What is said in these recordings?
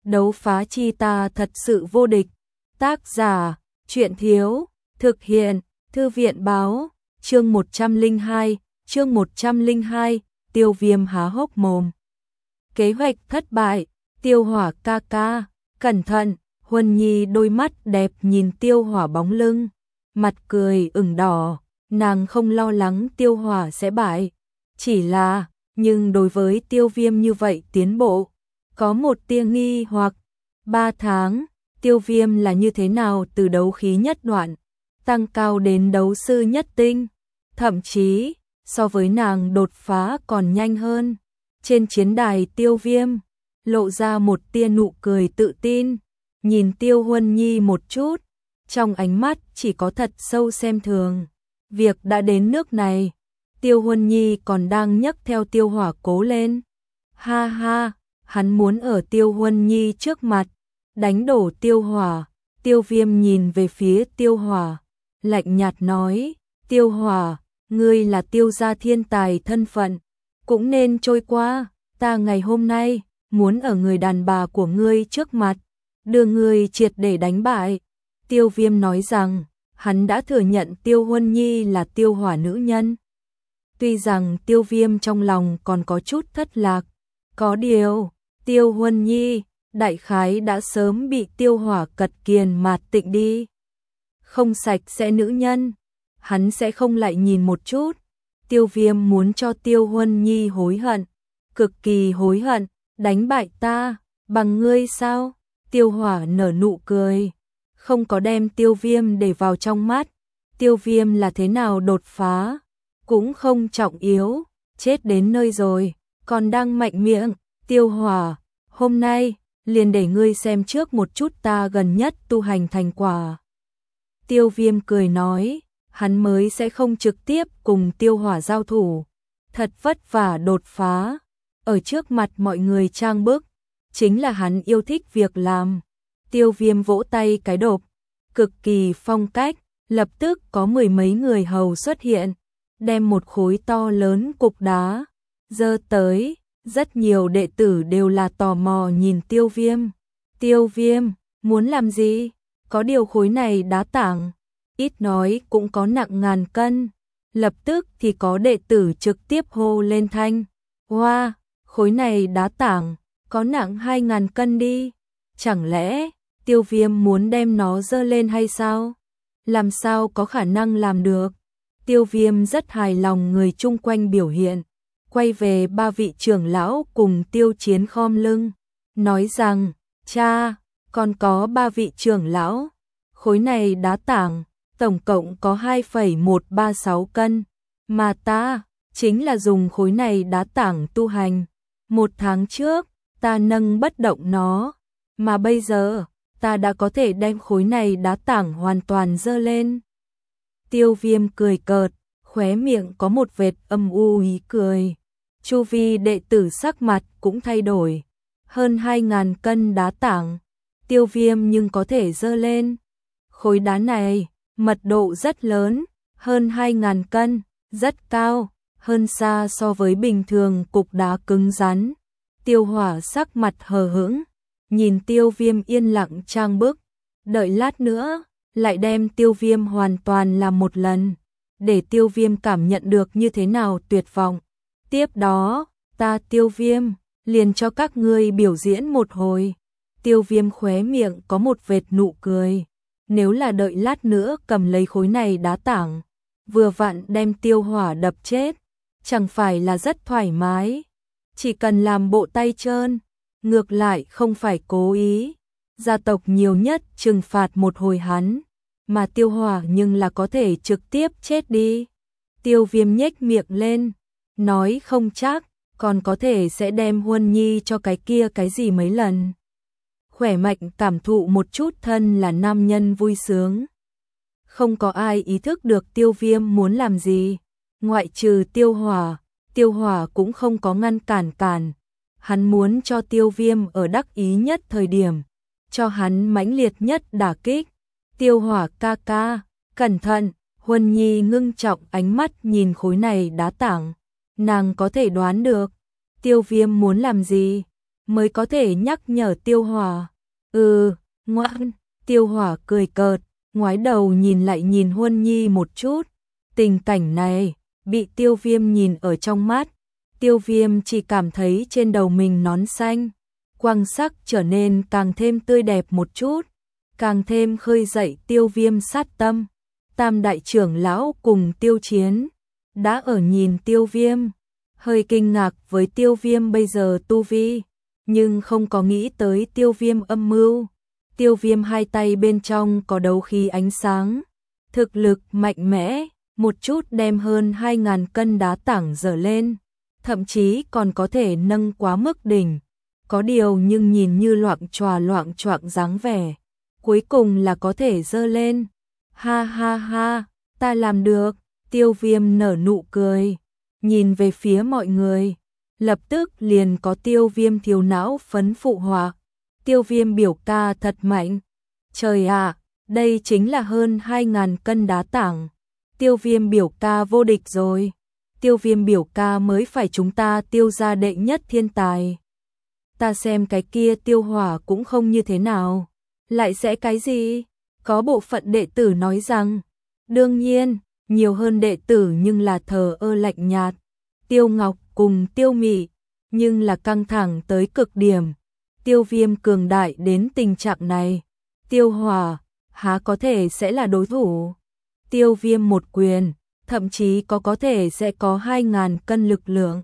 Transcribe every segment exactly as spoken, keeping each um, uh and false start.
đấu phá chi ta thật sự vô địch. Tác giả, truyện thiếu, thực hiện, thư viện báo, chương một trăm lẻ hai, chương một trăm lẻ hai, Tiêu Viêm há hốc mồm. Kế hoạch thất bại, Tiêu Hỏa ca ca, cẩn thận, Huân Nhi đôi mắt đẹp nhìn Tiêu Hỏa bóng lưng, mặt cười ửng đỏ, nàng không lo lắng Tiêu Hỏa sẽ bại, chỉ là, nhưng đối với Tiêu Viêm như vậy tiến bộ, có một tia nghi hoặc, ba tháng, Tiêu Viêm là như thế nào từ đấu khí nhất đoạn, tăng cao đến đấu sư nhất tinh, thậm chí, so với nàng đột phá còn nhanh hơn. Trên chiến đài Tiêu Viêm, lộ ra một tia nụ cười tự tin, nhìn Tiêu Huân Nhi một chút, trong ánh mắt chỉ có thật sâu xem thường. Việc đã đến nước này, Tiêu Huân Nhi còn đang nhấc theo Tiêu Hỏa cố lên. Ha ha, hắn muốn ở Tiêu Huân Nhi trước mặt, đánh đổ Tiêu Hỏa. Tiêu Viêm nhìn về phía Tiêu Hỏa, lạnh nhạt nói, Tiêu Hỏa, ngươi là Tiêu gia thiên tài thân phận, cũng nên trôi qua, ta ngày hôm nay, muốn ở người đàn bà của ngươi trước mặt, đưa ngươi triệt để đánh bại. Tiêu Viêm nói rằng, hắn đã thừa nhận Tiêu Huân Nhi là Tiêu Hỏa nữ nhân. Tuy rằng Tiêu Viêm trong lòng còn có chút thất lạc, có điều, Tiêu Huân Nhi, đại khái đã sớm bị Tiêu Hỏa cật kiền mạt tịnh đi. Không sạch sẽ nữ nhân, hắn sẽ không lại nhìn một chút. Tiêu Viêm muốn cho Tiêu Huân Nhi hối hận, cực kỳ hối hận, đánh bại ta, bằng ngươi sao? Tiêu Hỏa nở nụ cười, không có đem Tiêu Viêm để vào trong mắt. Tiêu Viêm là thế nào đột phá, cũng không trọng yếu, chết đến nơi rồi, còn đang mạnh miệng. Tiêu Hỏa, hôm nay, liền để ngươi xem trước một chút ta gần nhất tu hành thành quả. Tiêu Viêm cười nói, hắn mới sẽ không trực tiếp cùng Tiêu Hỏa giao thủ, thật vất vả đột phá, ở trước mặt mọi người trang bức, chính là hắn yêu thích việc làm. Tiêu Viêm vỗ tay cái đột, cực kỳ phong cách, lập tức có mười mấy người hầu xuất hiện, đem một khối to lớn cục đá giơ tới, rất nhiều đệ tử đều là tò mò nhìn Tiêu Viêm. Tiêu Viêm, muốn làm gì? Có điều khối này đá tảng, ít nói cũng có nặng ngàn cân. Lập tức thì có đệ tử trực tiếp hô lên thanh, wow, khối này đá tảng, có nặng hai ngàn cân đi. Chẳng lẽ, Tiêu Viêm muốn đem nó dơ lên hay sao? Làm sao có khả năng làm được? Tiêu Viêm rất hài lòng người chung quanh biểu hiện, quay về ba vị trưởng lão cùng Tiêu Chiến khom lưng, nói rằng, cha, còn có ba vị trưởng lão, khối này đá tảng, tổng cộng có hai phẩy một ba sáu cân, mà ta, chính là dùng khối này đá tảng tu hành. Một tháng trước, ta nâng bất động nó, mà bây giờ, ta đã có thể đem khối này đá tảng hoàn toàn dơ lên. Tiêu Viêm cười cợt, khóe miệng có một vệt âm u ý cười. Chu vi đệ tử sắc mặt cũng thay đổi. Hơn hai ngàn cân đá tảng, Tiêu Viêm nhưng có thể dơ lên. Khối đá này, mật độ rất lớn, hơn hai ngàn cân, rất cao, hơn xa so với bình thường cục đá cứng rắn. Tiêu Hỏa sắc mặt hờ hững, nhìn Tiêu Viêm yên lặng trang bức, đợi lát nữa, lại đem Tiêu Viêm hoàn toàn làm một lần, để Tiêu Viêm cảm nhận được như thế nào tuyệt vọng. Tiếp đó, ta Tiêu Viêm, liền cho các ngươi biểu diễn một hồi. Tiêu Viêm khóe miệng có một vệt nụ cười, nếu là đợi lát nữa cầm lấy khối này đá tảng, vừa vặn đem Tiêu Hỏa đập chết, chẳng phải là rất thoải mái. Chỉ cần làm bộ tay trơn, ngược lại không phải cố ý. Gia tộc nhiều nhất trừng phạt một hồi hắn, mà Tiêu Hỏa nhưng là có thể trực tiếp chết đi. Tiêu Viêm nhếch miệng lên, nói không chắc, còn có thể sẽ đem Huân Nhi cho cái kia cái gì mấy lần. Khỏe mạnh cảm thụ một chút thân là nam nhân vui sướng. Không có ai ý thức được Tiêu Viêm muốn làm gì, ngoại trừ Tiêu Hỏa. Tiêu Hỏa cũng không có ngăn cản cản, hắn muốn cho Tiêu Viêm ở đắc ý nhất thời điểm, cho hắn mãnh liệt nhất đả kích. Tiêu Hỏa ca ca, cẩn thận. Huân Nhi ngưng trọng ánh mắt nhìn khối này đá tảng, nàng có thể đoán được Tiêu Viêm muốn làm gì. mới có thể nhắc nhở Tiêu Hỏa. Ừ, ngoan, Tiêu Hỏa cười cợt, ngoái đầu nhìn lại nhìn Huân Nhi một chút. Tình cảnh này, bị Tiêu Viêm nhìn ở trong mắt. Tiêu Viêm chỉ cảm thấy trên đầu mình nón xanh, quang sắc trở nên càng thêm tươi đẹp một chút, càng thêm khơi dậy Tiêu Viêm sát tâm. Tam đại trưởng lão cùng Tiêu Chiến đã ở nhìn Tiêu Viêm, hơi kinh ngạc với Tiêu Viêm bây giờ tu vi, nhưng không có nghĩ tới Tiêu Viêm âm mưu. Tiêu Viêm hai tay bên trong có đấu khí ánh sáng, thực lực mạnh mẽ, một chút đem hơn hai ngàn cân đá tảng dở lên, thậm chí còn có thể nâng quá mức đỉnh. Có điều nhưng nhìn như loạng choạng loạng choạng dáng vẻ, cuối cùng là có thể dơ lên. Ha ha ha, ta làm được. Tiêu Viêm nở nụ cười, nhìn về phía mọi người, lập tức liền có Tiêu Viêm thiếu não phấn phụ họa. Tiêu Viêm biểu ca thật mạnh. Trời ạ, đây chính là hơn hai ngàn cân đá tảng. Tiêu Viêm biểu ca vô địch rồi. Tiêu Viêm biểu ca mới phải chúng ta Tiêu gia đệ nhất thiên tài. Ta xem cái kia Tiêu Hỏa cũng không như thế nào. Lại sẽ cái gì? Có bộ phận đệ tử nói rằng, đương nhiên, nhiều hơn đệ tử nhưng là thờ ơ lạnh nhạt. Tiêu Ngọc cùng Tiêu Mị, nhưng là căng thẳng tới cực điểm. Tiêu Viêm cường đại đến tình trạng này, Tiêu Hỏa há có thể sẽ là đối thủ. Tiêu Viêm một quyền, thậm chí có có thể sẽ có hai ngàn cân lực lượng.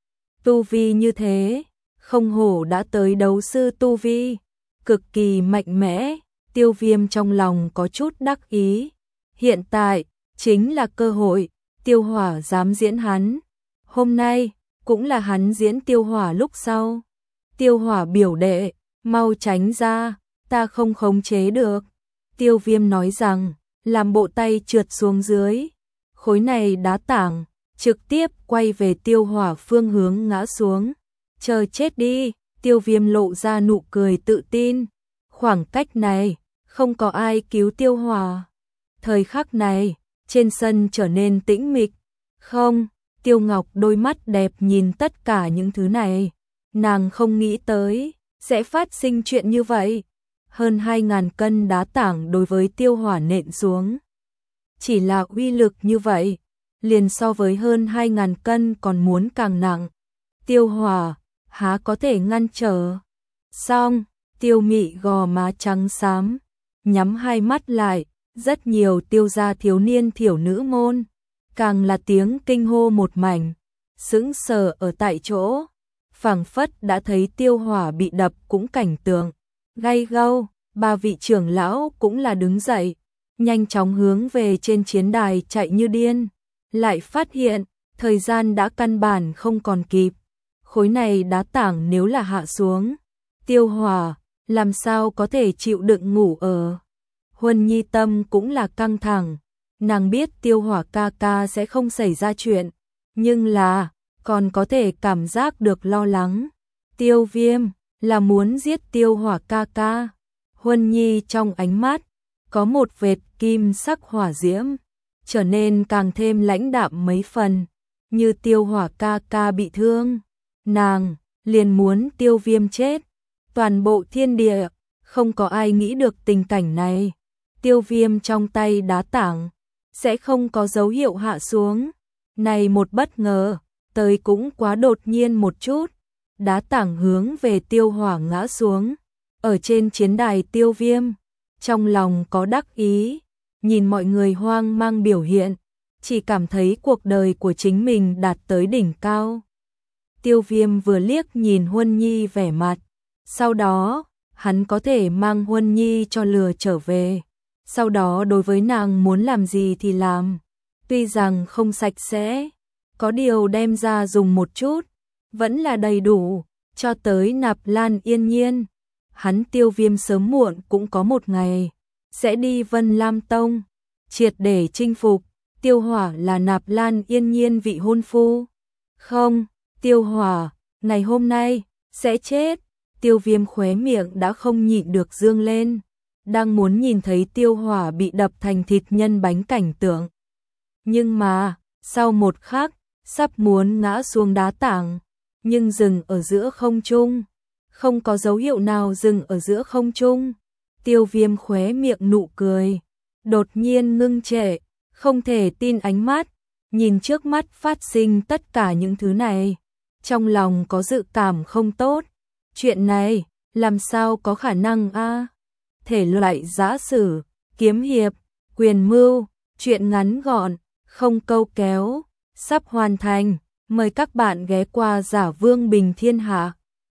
Tu vi như thế, không hổ đã tới đấu sư tu vi, cực kỳ mạnh mẽ. Tiêu Viêm trong lòng có chút đắc ý. Hiện tại, chính là cơ hội, Tiêu Hỏa dám diễn hắn. Hôm nay, cũng là hắn diễn Tiêu Hỏa lúc sau. Tiêu Hỏa biểu đệ, mau tránh ra, ta không khống chế được. Tiêu Viêm nói rằng, làm bộ tay trượt xuống dưới. Khối này đá tảng, trực tiếp quay về Tiêu Hỏa phương hướng ngã xuống. Chờ chết đi, Tiêu Viêm lộ ra nụ cười tự tin. Khoảng cách này, không có ai cứu Tiêu Hỏa. Thời khắc này, trên sân trở nên tĩnh mịch. Không, Tiêu Ngọc đôi mắt đẹp nhìn tất cả những thứ này. Nàng không nghĩ tới, sẽ phát sinh chuyện như vậy. Hơn hai ngàn cân đá tảng đối với Tiêu Hỏa nện xuống. Chỉ là uy lực như vậy, liền so với hơn hai ngàn cân còn muốn càng nặng. Tiêu Hỏa, há có thể ngăn trở. Xong, Tiêu Mị gò má trắng xám, nhắm hai mắt lại, rất nhiều Tiêu gia thiếu niên thiểu nữ môn, càng là tiếng kinh hô một mảnh, sững sờ ở tại chỗ, phảng phất đã thấy Tiêu Hỏa bị đập cũng cảnh tượng gay gâu. Ba vị trưởng lão cũng là đứng dậy, nhanh chóng hướng về trên chiến đài chạy như điên, lại phát hiện thời gian đã căn bản không còn kịp. Khối này đá tảng nếu là hạ xuống, Tiêu Hỏa làm sao có thể chịu đựng ngủ ở. Huân Nhi tâm cũng là căng thẳng, nàng biết Tiêu Hỏa ca ca sẽ không xảy ra chuyện, nhưng là còn có thể cảm giác được lo lắng. Tiêu Viêm là muốn giết Tiêu Hỏa ca ca. Huân Nhi trong ánh mắt có một vệt kim sắc hỏa diễm, trở nên càng thêm lãnh đạm mấy phần. Như Tiêu Hỏa ca ca bị thương, nàng liền muốn Tiêu Viêm chết. Toàn bộ thiên địa không có ai nghĩ được tình cảnh này. Tiêu Viêm trong tay đá tảng sẽ không có dấu hiệu hạ xuống. Này một bất ngờ, tới cũng quá đột nhiên một chút. Đá tảng hướng về Tiêu Hỏa ngã xuống. Ở trên chiến đài Tiêu Viêm, trong lòng có đắc ý, nhìn mọi người hoang mang biểu hiện, chỉ cảm thấy cuộc đời của chính mình đạt tới đỉnh cao. Tiêu Viêm vừa liếc nhìn Huân Nhi vẻ mặt, sau đó, hắn có thể mang Huân Nhi cho lừa trở về, sau đó đối với nàng muốn làm gì thì làm, tuy rằng không sạch sẽ, có điều đem ra dùng một chút, vẫn là đầy đủ, cho tới Nạp Lan Yên Nhiên. Hắn Tiêu Viêm sớm muộn cũng có một ngày sẽ đi Vân Lam Tông, triệt để chinh phục. Tiêu Hỏa là Nạp Lan Yên Nhiên vị hôn phu. Không, Tiêu Hỏa ngày hôm nay sẽ chết. Tiêu Viêm khóe miệng đã không nhịn được dương lên, đang muốn nhìn thấy Tiêu Hỏa bị đập thành thịt nhân bánh cảnh tượng. Nhưng mà, sau một khắc, sắp muốn ngã xuống đá tảng, nhưng dừng ở giữa không trung. không có dấu hiệu nào dừng ở giữa không trung. Tiêu Viêm khóe miệng nụ cười, đột nhiên ngưng trệ, không thể tin ánh mắt, nhìn trước mắt phát sinh tất cả những thứ này. Trong lòng có dự cảm không tốt, chuyện này, làm sao có khả năng a? Thể loại giã sử, kiếm hiệp, quyền mưu, chuyện ngắn gọn, không câu kéo, sắp hoàn thành, mời các bạn ghé qua Giả Vương Bình Thiên Hạ.